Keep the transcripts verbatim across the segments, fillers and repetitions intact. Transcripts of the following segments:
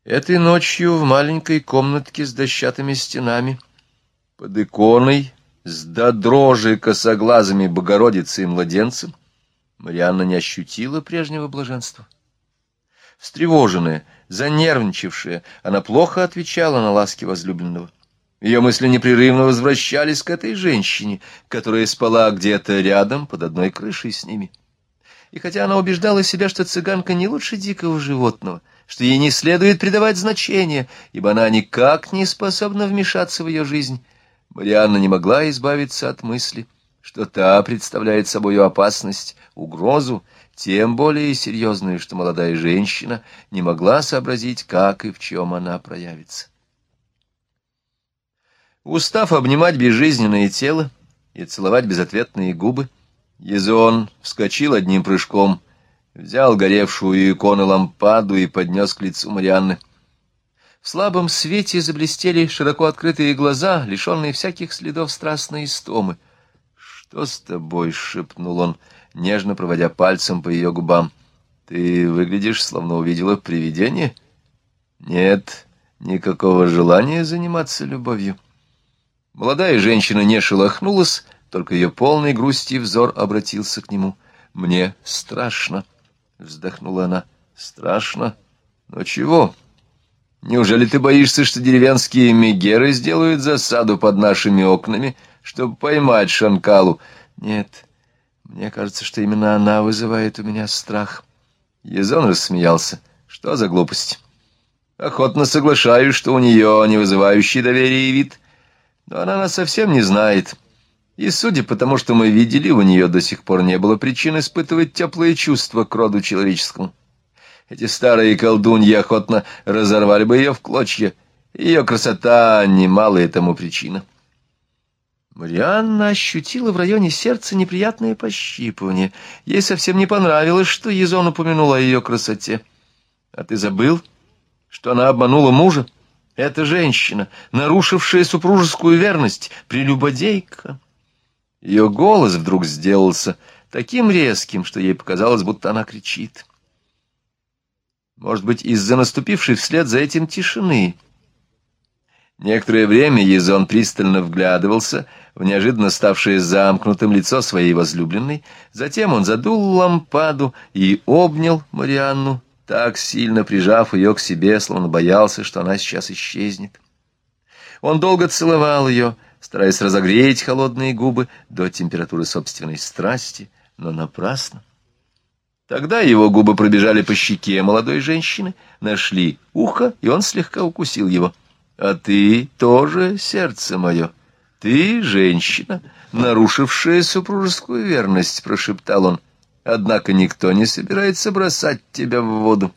Этой ночью в маленькой комнатке с дощатыми стенами, под иконой с до дрожи косоглазыми Богородицей и младенцем, Марианна не ощутила прежнего блаженства. Встревоженная, занервничавшая, она плохо отвечала на ласки возлюбленного. Ее мысли непрерывно возвращались к этой женщине, которая спала где-то рядом, под одной крышей с ними. И хотя она убеждала себя, что цыганка не лучше дикого животного, что ей не следует придавать значения, ибо она никак не способна вмешаться в ее жизнь, Марианна не могла избавиться от мысли, что та представляет собою опасность, угрозу, тем более серьезную, что молодая женщина не могла сообразить, как и в чем она проявится. Устав обнимать безжизненное тело и целовать безответные губы, Езон вскочил одним прыжком, взял горевшую икону лампаду и поднес к лицу Марианны. В слабом свете заблестели широко открытые глаза, лишенные всяких следов страстной истомы. — Что с тобой? — шепнул он, нежно проводя пальцем по ее губам. — Ты выглядишь, словно увидела привидение? — Нет никакого желания заниматься любовью. Молодая женщина не шелохнулась, только ее полный грусти взор обратился к нему. — Мне страшно, — вздохнула она. — Страшно? Но чего? Неужели ты боишься, что деревенские мегеры сделают засаду под нашими окнами, чтобы поймать Шанкалу? Нет, мне кажется, что именно она вызывает у меня страх. Езон рассмеялся. Что за глупость? Охотно соглашаюсь, что у нее не вызывающий доверия вид, но она нас совсем не знает. И, судя по тому, что мы видели, у нее до сих пор не было причин испытывать теплые чувства к роду человеческому. Эти старые колдуньи охотно разорвали бы ее в клочья. Ее красота — немалая тому причина. Марианна ощутила в районе сердца неприятное пощипывание. Ей совсем не понравилось, что Езон упомянул о ее красоте. — А ты забыл, что она обманула мужа? Эта женщина, нарушившая супружескую верность, прелюбодейка. Ее голос вдруг сделался таким резким, что ей показалось, будто она кричит. Может быть, из-за наступившей вслед за этим тишины. Некоторое время Езон пристально вглядывался в неожиданно ставшее замкнутым лицо своей возлюбленной, затем он задул лампаду и обнял Марианну, так сильно прижав ее к себе, словно боялся, что она сейчас исчезнет. Он долго целовал ее, стараясь разогреть холодные губы до температуры собственной страсти, но напрасно. Тогда его губы пробежали по щеке молодой женщины, нашли ухо, и он слегка укусил его. — А ты тоже, сердце мое, ты женщина, нарушившая супружескую верность, — прошептал он. — Однако никто не собирается бросать тебя в воду.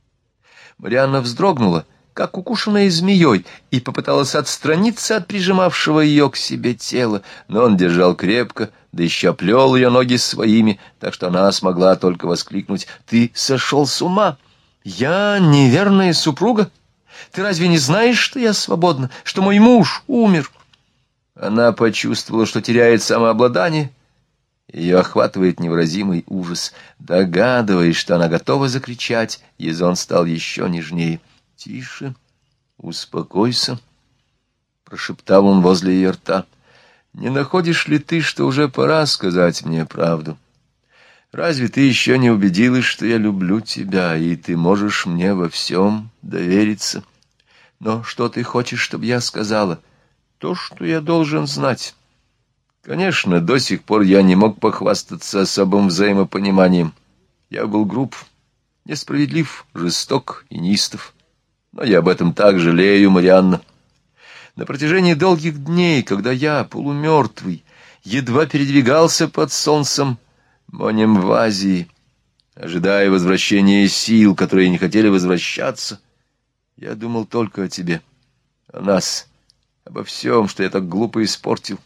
Марианна вздрогнула, как укушенная змеей, и попыталась отстраниться от прижимавшего ее к себе тела, но он держал крепко, да еще оплел ее ноги своими, так что она смогла только воскликнуть: «Ты сошел с ума! Я неверная супруга? Ты разве не знаешь, что я свободна, что мой муж умер?» Она почувствовала, что теряет самообладание. Ее охватывает невыразимый ужас. Догадываясь, что она готова закричать, Езон стал еще нежнее. — Тише, успокойся, — прошептал он возле ее рта. — Не находишь ли ты, что уже пора сказать мне правду? Разве ты еще не убедилась, что я люблю тебя, и ты можешь мне во всем довериться? Но что ты хочешь, чтобы я сказала? То, что я должен знать. Конечно, до сих пор я не мог похвастаться особым взаимопониманием. Я был груб, несправедлив, жесток и неистов. Но я об этом так жалею, Марианна. На протяжении долгих дней, когда я, полумертвый, едва передвигался под солнцем Монемвазии, ожидая возвращения сил, которые не хотели возвращаться, я думал только о тебе, о нас, обо всем, что я так глупо испортил.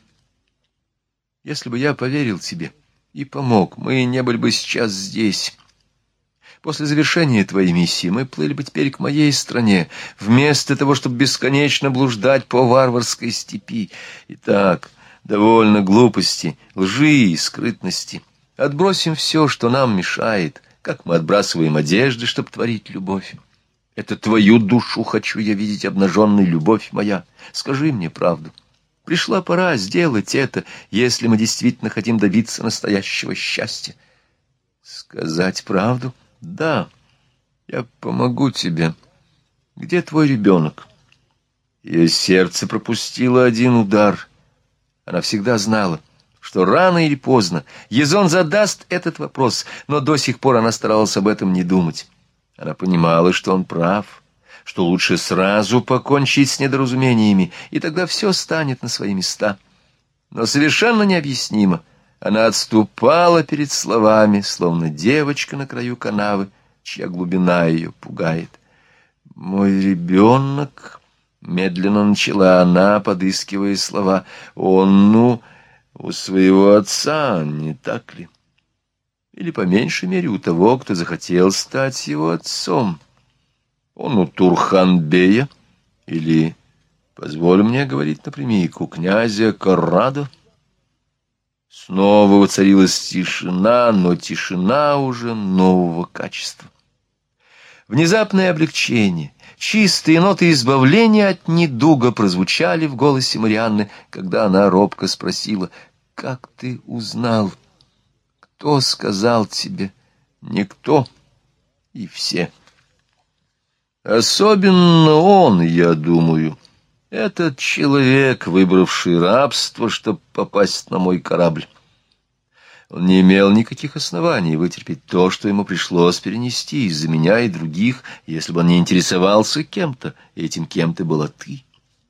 Если бы я поверил тебе и помог, мы не были бы сейчас здесь. После завершения твоей миссии мы плыли бы теперь к моей стране, вместо того, чтобы бесконечно блуждать по варварской степи. Итак, довольно глупости, лжи и скрытности. Отбросим все, что нам мешает, как мы отбрасываем одежды, чтобы творить любовь. Это твою душу хочу я видеть обнаженной, любовь моя. Скажи мне правду. Пришла пора сделать это, если мы действительно хотим добиться настоящего счастья. Сказать правду? Да, я помогу тебе. Где твой ребенок? Ее сердце пропустило один удар. Она всегда знала, что рано или поздно Езон задаст этот вопрос, но до сих пор она старалась об этом не думать. Она понимала, что он прав, что лучше сразу покончить с недоразумениями, и тогда все станет на свои места. Но совершенно необъяснимо она отступала перед словами, словно девочка на краю канавы, чья глубина ее пугает. «Мой ребенок», — медленно начала она, подыскивая слова, — «он, ну, у своего отца, не так ли? Или, по меньшей мере, у того, кто захотел стать его отцом. Он у Турханбея, или, позволь мне говорить напрямик, у князя Коррадо». Снова воцарилась тишина, но тишина уже нового качества. Внезапное облегчение, чистые ноты избавления от недуга прозвучали в голосе Марианны, когда она робко спросила: «Как ты узнал? Кто сказал тебе?» «Никто и все. Особенно он, я думаю, этот человек, выбравший рабство, чтобы попасть на мой корабль. Он не имел никаких оснований вытерпеть то, что ему пришлось перенести из-за меня и других, если бы он не интересовался кем-то, и этим кем-то была ты.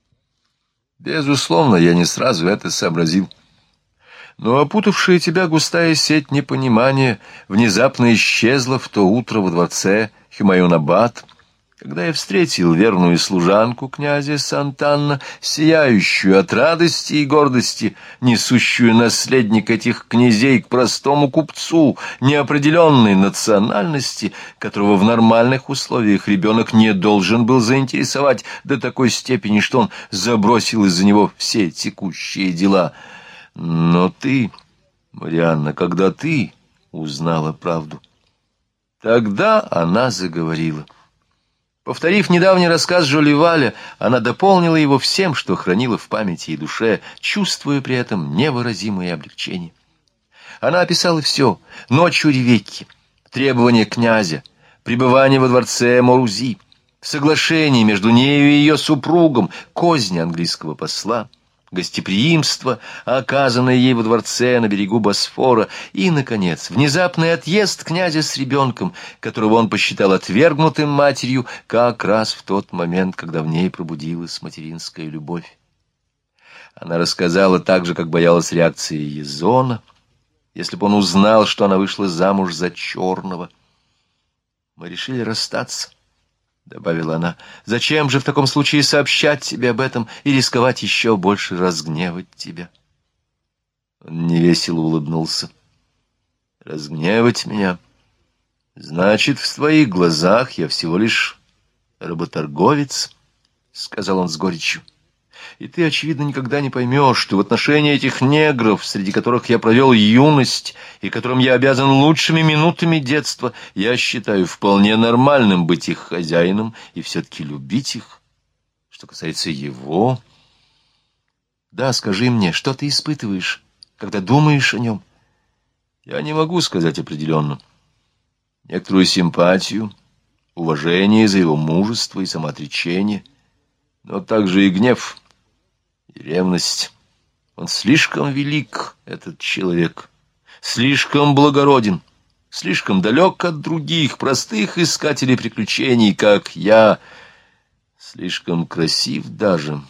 Безусловно, я не сразу это сообразил. Но опутавшая тебя густая сеть непонимания внезапно исчезла в то утро во дворце Хюмаюн-Абад, когда я встретил верную служанку князя Сантанна, сияющую от радости и гордости, несущую наследник этих князей к простому купцу неопределенной национальности, которого в нормальных условиях ребенок не должен был заинтересовать до такой степени, что он забросил из-за него все текущие дела. Но ты, Марианна, когда ты узнала правду, тогда она заговорила. Повторив недавний рассказ Жоливаля, она дополнила его всем, что хранила в памяти и душе, чувствуя при этом невыразимое облегчение. Она описала все: ночь у Ревекки, требования князя, пребывание во дворце Морузи, соглашение между нею и ее супругом, козни английского посла, гостеприимство, оказанное ей во дворце на берегу Босфора, и, наконец, внезапный отъезд князя с ребенком, которого он посчитал отвергнутым матерью, как раз в тот момент, когда в ней пробудилась материнская любовь. Она рассказала так же, как боялась реакции Езона, если бы он узнал, что она вышла замуж за черного. «Мы решили расстаться», — добавила она. «Зачем же в таком случае сообщать тебе об этом и рисковать еще больше разгневать тебя?» Он невесело улыбнулся. «Разгневать меня? Значит, в твоих глазах я всего лишь работорговец», — сказал он с горечью. «И ты, очевидно, никогда не поймешь, что в отношении этих негров, среди которых я провел юность и которым я обязан лучшими минутами детства, я считаю вполне нормальным быть их хозяином и все-таки любить их. Что касается его... Да, скажи мне, что ты испытываешь, когда думаешь о нем?» «Я не могу сказать определенно. Некоторую симпатию, уважение за его мужество и самоотречение, но также и гнев, и ревность. Он слишком велик, этот человек, слишком благороден, слишком далек от других простых искателей приключений, как я, слишком красив даже.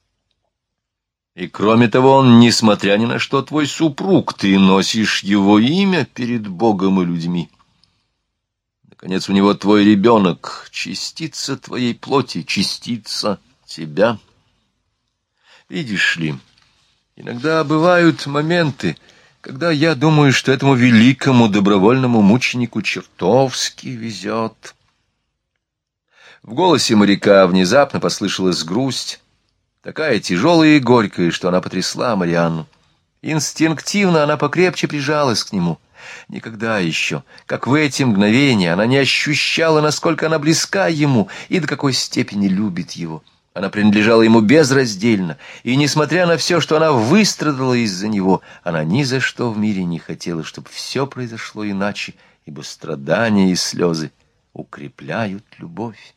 И кроме того, он, несмотря ни на что, твой супруг, ты носишь его имя перед Богом и людьми. Наконец, у него твой ребенок, частица твоей плоти, частица тебя. Видишь ли, иногда бывают моменты, когда я думаю, что этому великому добровольному мученику чертовски везет». В голосе моряка внезапно послышалась грусть, такая тяжелая и горькая, что она потрясла Марианну. Инстинктивно она покрепче прижалась к нему, Никогда еще, как в эти мгновения, она не ощущала, насколько она близка ему и до какой степени любит его. Она принадлежала ему безраздельно, и, несмотря на все, что она выстрадала из-за него, она ни за что в мире не хотела, чтобы все произошло иначе, ибо страдания и слезы укрепляют любовь.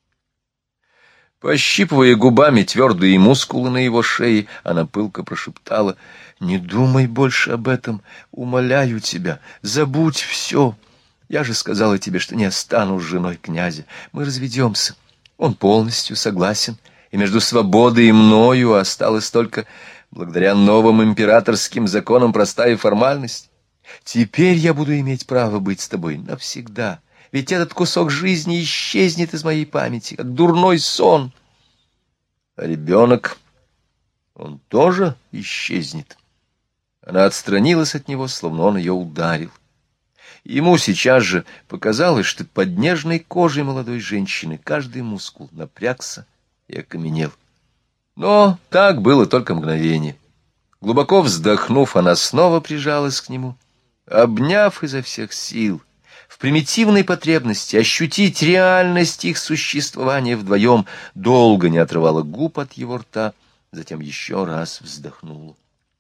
Пощипывая губами твердые мускулы на его шее, она пылко прошептала: «Не думай больше об этом, умоляю тебя, забудь все. Я же сказала тебе, что не останусь женой князя, мы разведемся». Он полностью согласен, и между свободой и мною осталась только, благодаря новым императорским законам, простая формальность. Теперь я буду иметь право быть с тобой навсегда, ведь этот кусок жизни исчезнет из моей памяти, как дурной сон. А ребенок, он тоже исчезнет. Она отстранилась от него, словно он ее ударил. Ему сейчас же показалось, что под нежной кожей молодой женщины каждый мускул напрягся и окаменел. Но так было только мгновение. Глубоко вздохнув, она снова прижалась к нему, обняв изо всех сил, в примитивной потребности ощутить реальность их существования вдвоем, долго не отрывала губ от его рта, затем еще раз вздохнула.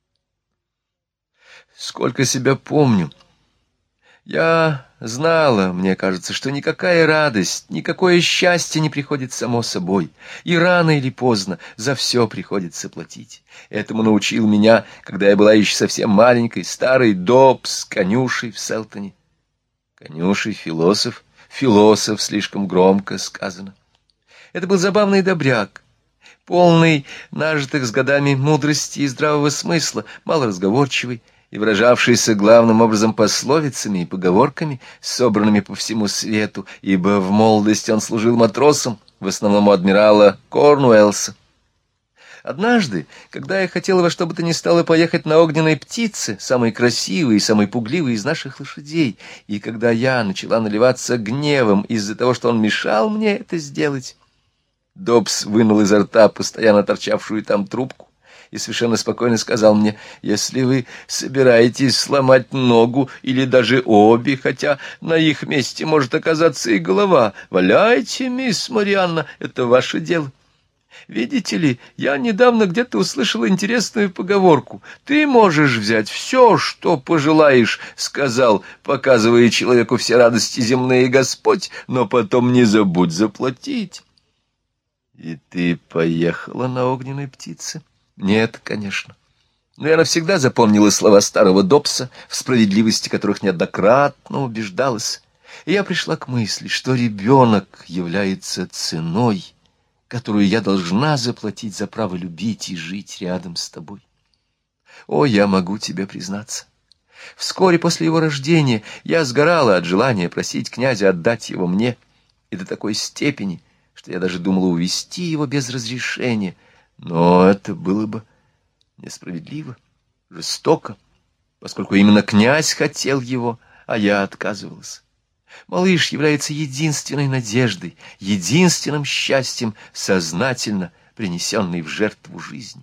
Сколько себя помню, я знала, мне кажется, что никакая радость, никакое счастье не приходит само собой, и рано или поздно за все приходится платить. Этому научил меня, когда я была еще совсем маленькой, старый Добс, конюшей в Селтоне. Конюшей, философ, философ слишком громко сказано. Это был забавный добряк, полный нажитых с годами мудрости и здравого смысла, малоразговорчивый, и выражавшийся главным образом пословицами и поговорками, собранными по всему свету, ибо в молодости он служил матросом, в основном у адмирала Корнуэллса. Однажды, когда я хотела во что бы то ни стало поехать на огненной птице, самой красивой и самой пугливой из наших лошадей, и когда я начала наливаться гневом из-за того, что он мешал мне это сделать, Добс вынул изо рта постоянно торчавшую там трубку и совершенно спокойно сказал мне: «Если вы собираетесь сломать ногу или даже обе, хотя на их месте может оказаться и голова, валяйте, мисс Марианна, это ваше дело. Видите ли, я недавно где-то услышал интересную поговорку: ты можешь взять все, что пожелаешь, сказал, показывая человеку все радости земные Господь, но потом не забудь заплатить». И ты поехала на огненной птице? Нет, конечно. Но я навсегда запомнила слова старого Добса, в справедливости которых неоднократно убеждалась. И я пришла к мысли, что ребенок является ценой, которую я должна заплатить за право любить и жить рядом с тобой. О, я могу тебе признаться. Вскоре после его рождения я сгорала от желания просить князя отдать его мне, и до такой степени, что я даже думала увести его без разрешения. Но это было бы несправедливо, жестоко, поскольку именно князь хотел его, а я отказывалась. Малыш является единственной надеждой, единственным счастьем, сознательно принесенной в жертву жизни.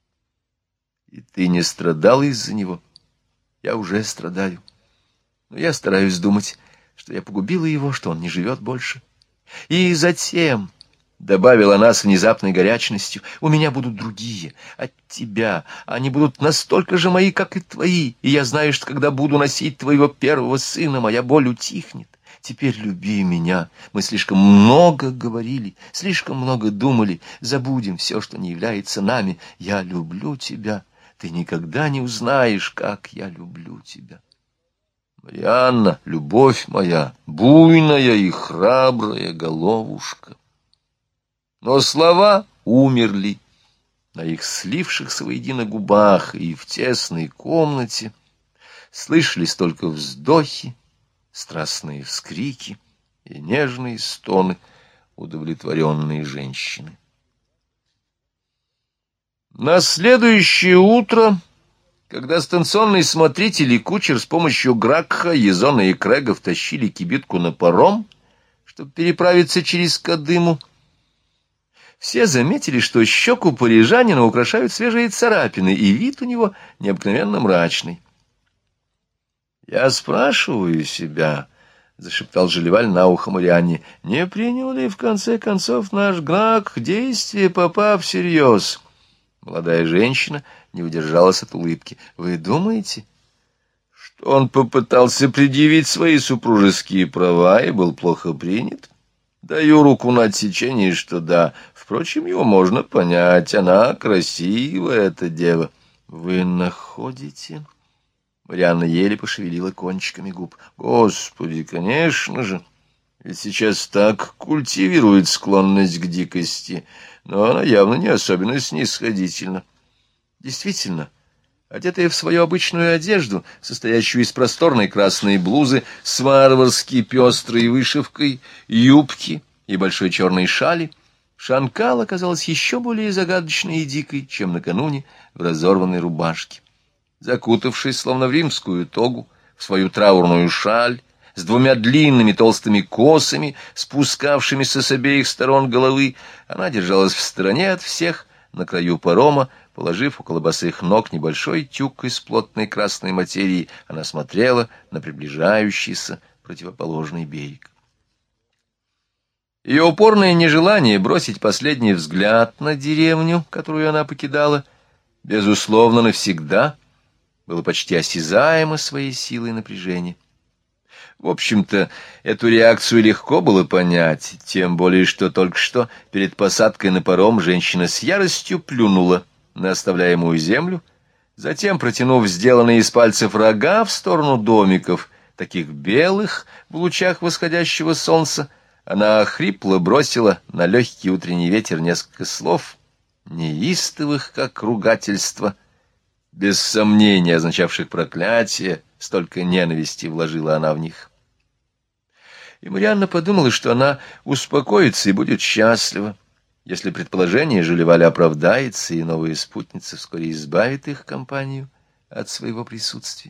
И ты не страдала из-за него? Я уже страдаю. Но я стараюсь думать, что я погубила его, что он не живет больше. И затем, — добавила она с внезапной горячностью, — у меня будут другие, от тебя. Они будут настолько же мои, как и твои, и я знаю, что когда буду носить твоего первого сына, моя боль утихнет. Теперь люби меня. Мы слишком много говорили, слишком много думали. Забудем все, что не является нами. Я люблю тебя. Ты никогда не узнаешь, как я люблю тебя. Марианна, любовь моя, буйная и храбрая головушка. Но слова умерли на их слившихся воедино губах, и в тесной комнате слышались только вздохи, страстные вскрики и нежные стоны удовлетворенной женщины. На следующее утро, когда станционный смотритель и кучер с помощью Гракха, Езона и Крэга втащили кибитку на паром, чтобы переправиться через Кадыму, все заметили, что щеку парижанина украшают свежие царапины, и вид у него необыкновенно мрачный. Я спрашиваю себя, — зашептал Желеваль на ухо Марианне, — не принял ли в конце концов наш Грак действие попа всерьез? Молодая женщина не удержалась от улыбки. — Вы думаете, что он попытался предъявить свои супружеские права и был плохо принят? Даю руку на отсечение, что да. Впрочем, его можно понять. Она красивая, эта дева. — Вы находите? Марианна еле пошевелила кончиками губ. — Господи, конечно же! Ведь сейчас так культивирует склонность к дикости, но она явно не особенно снисходительна. Действительно, одетая в свою обычную одежду, состоящую из просторной красной блузы с варварски пестрой вышивкой, юбки и большой черной шали, Шанкал оказалась еще более загадочной и дикой, чем накануне в разорванной рубашке. Закутавшись, словно в римскую тогу, в свою траурную шаль, с двумя длинными толстыми косами, спускавшимися с обеих сторон головы, она держалась в стороне от всех, на краю парома, положив около босых ног небольшой тюк из плотной красной материи, она смотрела на приближающийся противоположный берег. Ее упорное нежелание бросить последний взгляд на деревню, которую она покидала, безусловно, навсегда, было почти осязаемо своей силой напряжения. В общем-то, эту реакцию легко было понять, тем более, что только что перед посадкой на паром женщина с яростью плюнула на оставляемую землю, затем, протянув сделанные из пальцев рога в сторону домиков, таких белых в лучах восходящего солнца, она хрипло бросила на легкий утренний ветер несколько слов, неистовых, как ругательство, без сомнения означавших проклятие, столько ненависти вложила она в них. И Марианна подумала, что она успокоится и будет счастлива, если предположение Желеваля оправдается, и новая спутница вскоре избавит их компанию от своего присутствия.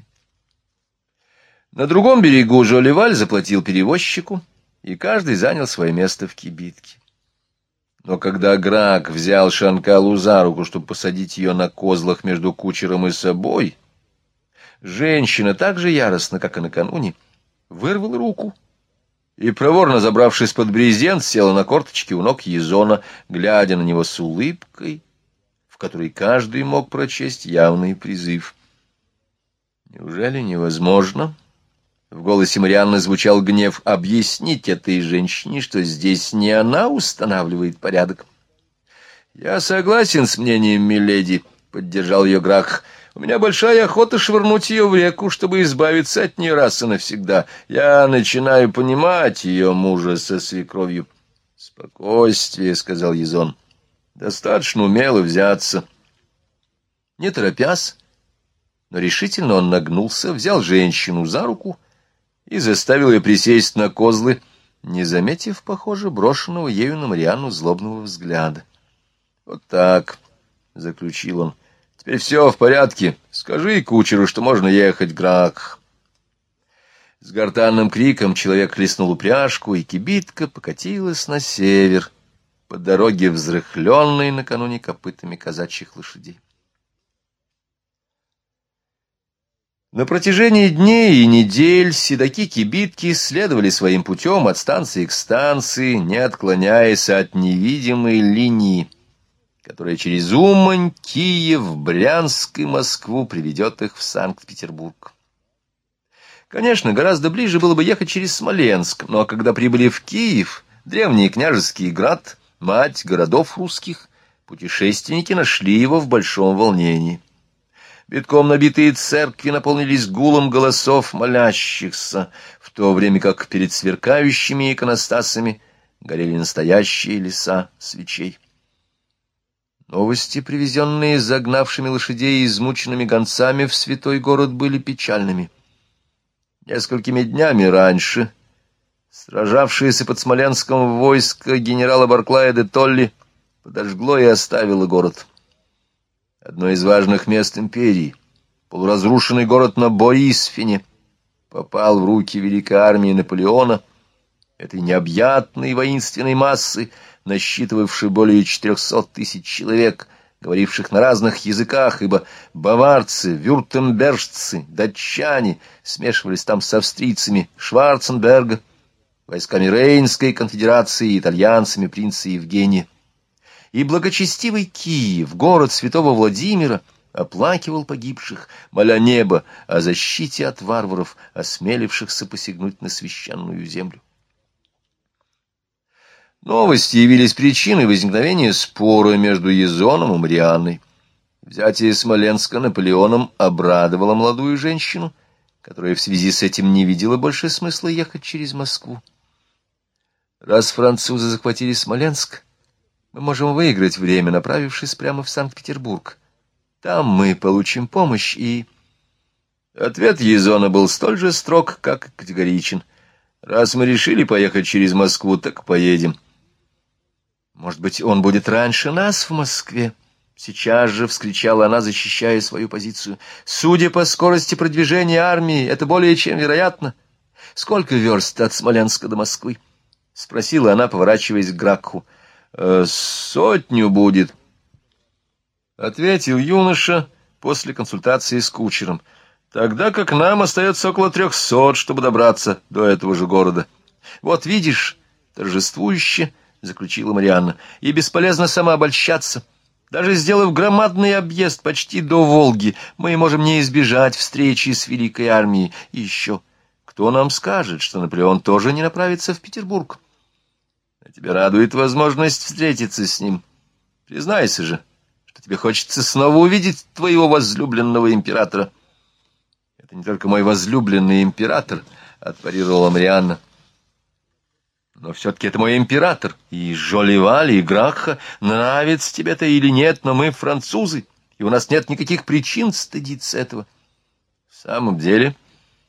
На другом берегу Желеваль заплатил перевозчику, и каждый занял свое место в кибитке. Но когда Грак взял Шанкалу за руку, чтобы посадить ее на козлах между кучером и собой, женщина так же яростно, как и накануне, вырвала руку и, проворно забравшись под брезент, села на корточки у ног Езона, глядя на него с улыбкой, в которой каждый мог прочесть явный призыв. «Неужели невозможно?» В голосе Марианны звучал гнев. «Объяснить этой женщине, что здесь не она устанавливает порядок». «Я согласен с мнением миледи», — поддержал ее Грак. «У меня большая охота швырнуть ее в реку, чтобы избавиться от нее раз и навсегда. Я начинаю понимать ее мужа со свекровью». «Спокойствие», — сказал Езон. «Достаточно умело взяться». Не торопясь, но решительно он нагнулся, взял женщину за руку и заставил ее присесть на козлы, не заметив, похоже, брошенного ею на Марианну злобного взгляда. «Вот так», — заключил он, — «теперь все в порядке. Скажи кучеру, что можно ехать, Грак». С гортанным криком человек хлестнул упряжку, и кибитка покатилась на север, по дороге, взрыхленной накануне копытами казачьих лошадей. На протяжении дней и недель седаки-кибитки следовали своим путем от станции к станции, не отклоняясь от невидимой линии, которая через Умань, Киев, Брянск и Москву приведет их в Санкт-Петербург. Конечно, гораздо ближе было бы ехать через Смоленск, но когда прибыли в Киев, древний княжеский град, мать городов русских, путешественники нашли его в большом волнении. Битком набитые церкви наполнились гулом голосов молящихся, в то время как перед сверкающими иконостасами горели настоящие леса свечей. Новости, привезенные загнавшими лошадей и измученными гонцами в святой город, были печальными. Несколькими днями раньше сражавшееся под Смоленском войско генерала Барклая де Толли подожгло и оставило город. Одно из важных мест империи, полуразрушенный город на Борисфине, попал в руки великой армии Наполеона, этой необъятной воинственной массы, насчитывавшей более четырехсот тысяч человек, говоривших на разных языках, ибо баварцы, вюртембержцы, датчане смешивались там с австрийцами Шварценберга, войсками Рейнской конфедерации и итальянцами принца Евгения. И благочестивый Киев, город святого Владимира, оплакивал погибших, моля небо о защите от варваров, осмелившихся посягнуть на священную землю. Новости явились причиной возникновения спора между Язоном и Марианной. Взятие Смоленска Наполеоном обрадовало молодую женщину, которая в связи с этим не видела больше смысла ехать через Москву. Раз французы захватили Смоленск, мы можем выиграть время, направившись прямо в Санкт-Петербург. Там мы получим помощь, и... Ответ Язона был столь же строг, как и категоричен. Раз мы решили поехать через Москву, так поедем. Может быть, он будет раньше нас в Москве? Сейчас же вскричала она, защищая свою позицию. Судя по скорости продвижения армии, это более чем вероятно. Сколько верст от Смоленска до Москвы? Спросила она, поворачиваясь к Гракху. «Э, сотню будет, — ответил юноша после консультации с кучером, — тогда как нам остается около трехсот, чтобы добраться до этого же города. Вот видишь, торжествующе заключила Марианна, — и бесполезно самообольщаться. Даже сделав громадный объезд почти до Волги, мы можем не избежать встречи с великой армией. И еще, кто нам скажет, что Наполеон тоже не направится в Петербург? А тебя радует возможность встретиться с ним. Признайся же, что тебе хочется снова увидеть твоего возлюбленного императора. — Это не только мой возлюбленный император, — отпарировала Марианна. Но все-таки это мой император, и Жолливаль, и Гракха, нравится тебе это или нет, но мы французы, и у нас нет никаких причин стыдиться этого. В самом деле,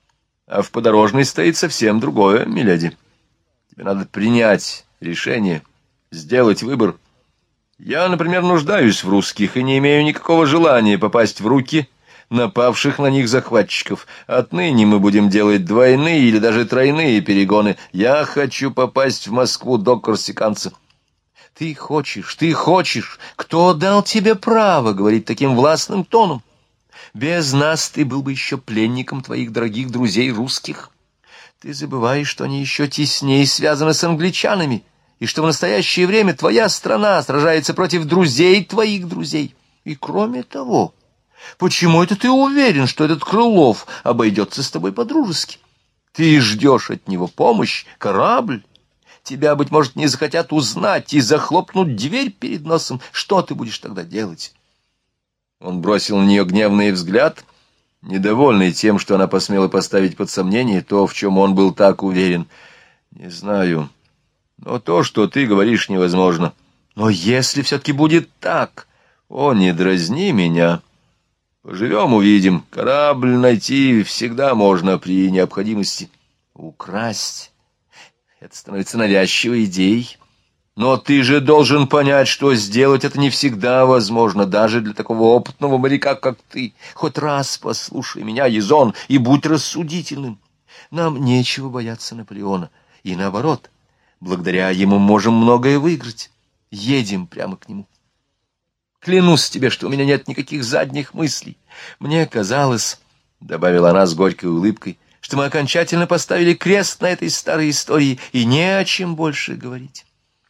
а в подорожной стоит совсем другое, миледи. Тебе надо принять решение, сделать выбор. Я, например, нуждаюсь в русских и не имею никакого желания попасть в руки напавших на них захватчиков. Отныне мы будем делать двойные или даже тройные перегоны. Я хочу попасть в Москву до корсиканца. Ты хочешь, ты хочешь. Кто дал тебе право говорить таким властным тоном? Без нас ты был бы еще пленником твоих дорогих друзей русских. Ты забываешь, что они еще теснее связаны с англичанами, и что в настоящее время твоя страна сражается против друзей твоих друзей. И кроме того, почему это ты уверен, что этот Крылов обойдется с тобой по-дружески? Ты ждешь от него помощь, корабль. Тебя, быть может, не захотят узнать и захлопнуть дверь перед носом. Что ты будешь тогда делать? Он бросил на нее гневный взгляд, недовольный тем, что она посмела поставить под сомнение то, в чем он был так уверен. Не знаю, но то, что ты говоришь, невозможно. Но если все-таки будет так, о, не дразни меня. Поживем, увидим. Корабль найти всегда можно при необходимости. Украсть — это становится навязчивой идеей. Но ты же должен понять, что сделать это не всегда возможно, даже для такого опытного моряка, как ты. Хоть раз послушай меня, Язон, и будь рассудительным. Нам нечего бояться Наполеона. И наоборот, благодаря ему можем многое выиграть. Едем прямо к нему. Клянусь тебе, что у меня нет никаких задних мыслей. Мне казалось, — добавила она с горькой улыбкой, — что мы окончательно поставили крест на этой старой истории, и не о чем больше говорить.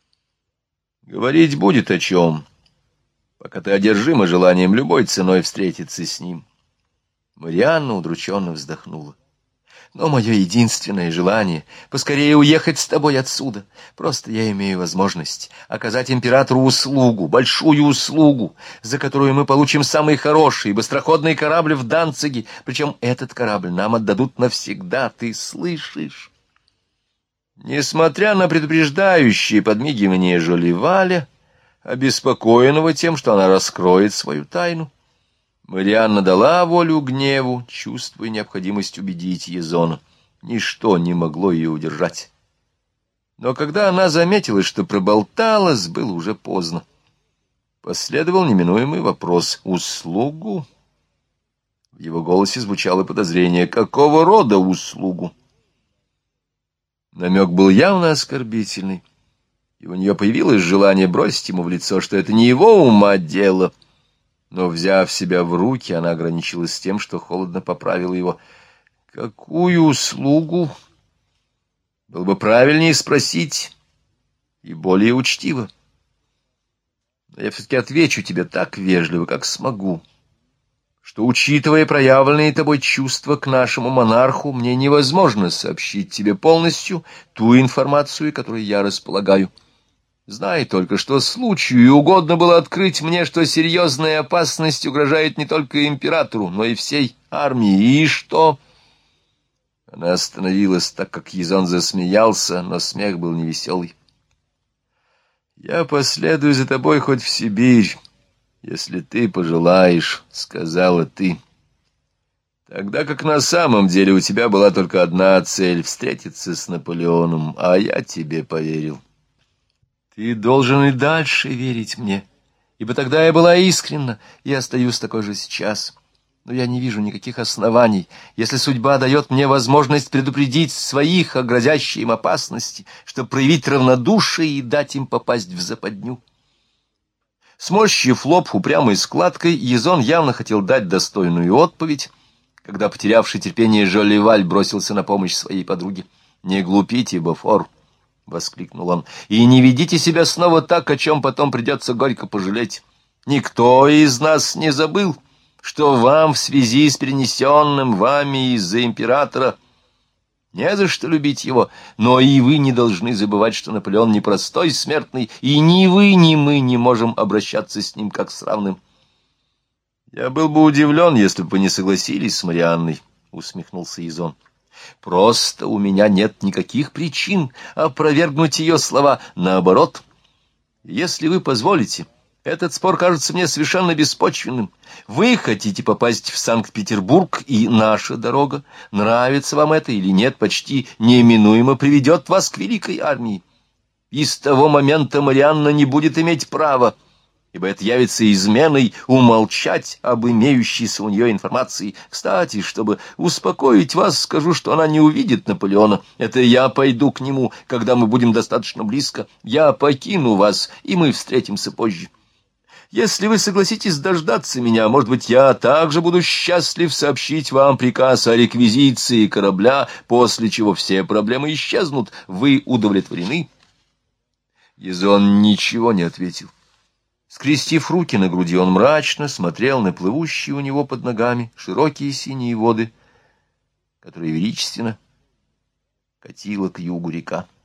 Говорить будет о чем, пока ты одержима желанием любой ценой встретиться с ним. Марианна удрученно вздохнула. Но мое единственное желание — поскорее уехать с тобой отсюда. Просто я имею возможность оказать императору услугу, большую услугу, за которую мы получим самый хороший и быстроходный корабль в Данциге. Причем этот корабль нам отдадут навсегда, ты слышишь? Несмотря на предупреждающие подмигивания Жолливаля, обеспокоенного тем, что она раскроет свою тайну, Марианна дала волю гневу, чувствуя необходимость убедить Язона. Ничто не могло ее удержать. Но когда она заметила, что проболталась, было уже поздно. Последовал неминуемый вопрос. «Услугу?» В его голосе звучало подозрение. «Какого рода услугу?» Намек был явно оскорбительный, и у нее появилось желание бросить ему в лицо, что это не его ума дело. Но, взяв себя в руки, она ограничилась тем, что холодно поправила его. «Какую услугу?» Было бы правильнее спросить и более учтиво. Но я все-таки отвечу тебе так вежливо, как смогу, что, учитывая проявленные тобой чувства к нашему монарху, мне невозможно сообщить тебе полностью ту информацию, которой я располагаю. Знай только, что случаю угодно было открыть мне, что серьезная опасность угрожает не только императору, но и всей армии, и что...» Она остановилась, так как Язон засмеялся, но смех был невеселый. «Я последую за тобой хоть в Сибирь, если ты пожелаешь», — сказала ты. «Тогда как на самом деле у тебя была только одна цель — встретиться с Наполеоном, а я тебе поверил». «Ты должен и дальше верить мне, ибо тогда я была искренна, и остаюсь такой же сейчас. Но я не вижу никаких оснований, если судьба дает мне возможность предупредить своих о грозящей им опасности, чтобы проявить равнодушие и дать им попасть в западню». Сморщив лоб упрямой складкой, Язон явно хотел дать достойную отповедь, когда, потерявший терпение, Жолливаль бросился на помощь своей подруге. «Не глупите, Бофор!» — воскликнул он. «И не ведите себя снова так, о чем потом придется горько пожалеть. Никто из нас не забыл, что вам в связи с перенесенным вами из-за императора не за что любить его, но и вы не должны забывать, что Наполеон не простой смертный, и ни вы, ни мы не можем обращаться с ним как с равным». «Я был бы удивлен, если бы вы не согласились с Марианной», — усмехнулся Язон. «Просто у меня нет никаких причин опровергнуть ее слова. Наоборот, если вы позволите, этот спор кажется мне совершенно беспочвенным. Вы хотите попасть в Санкт-Петербург, и наша дорога, нравится вам это или нет, почти неминуемо приведет вас к великой армии. И с того момента Марианна не будет иметь права, ибо это явится изменой, умолчать об имеющейся у нее информации. Кстати, чтобы успокоить вас, скажу, что она не увидит Наполеона. Это я пойду к нему, когда мы будем достаточно близко. Я покину вас, и мы встретимся позже. Если вы согласитесь дождаться меня, может быть, я также буду счастлив сообщить вам приказ о реквизиции корабля, после чего все проблемы исчезнут. Вы удовлетворены?» Язон ничего не ответил. Скрестив руки на груди, он мрачно смотрел на плывущие у него под ногами широкие синие воды, которые величественно катила к югу река.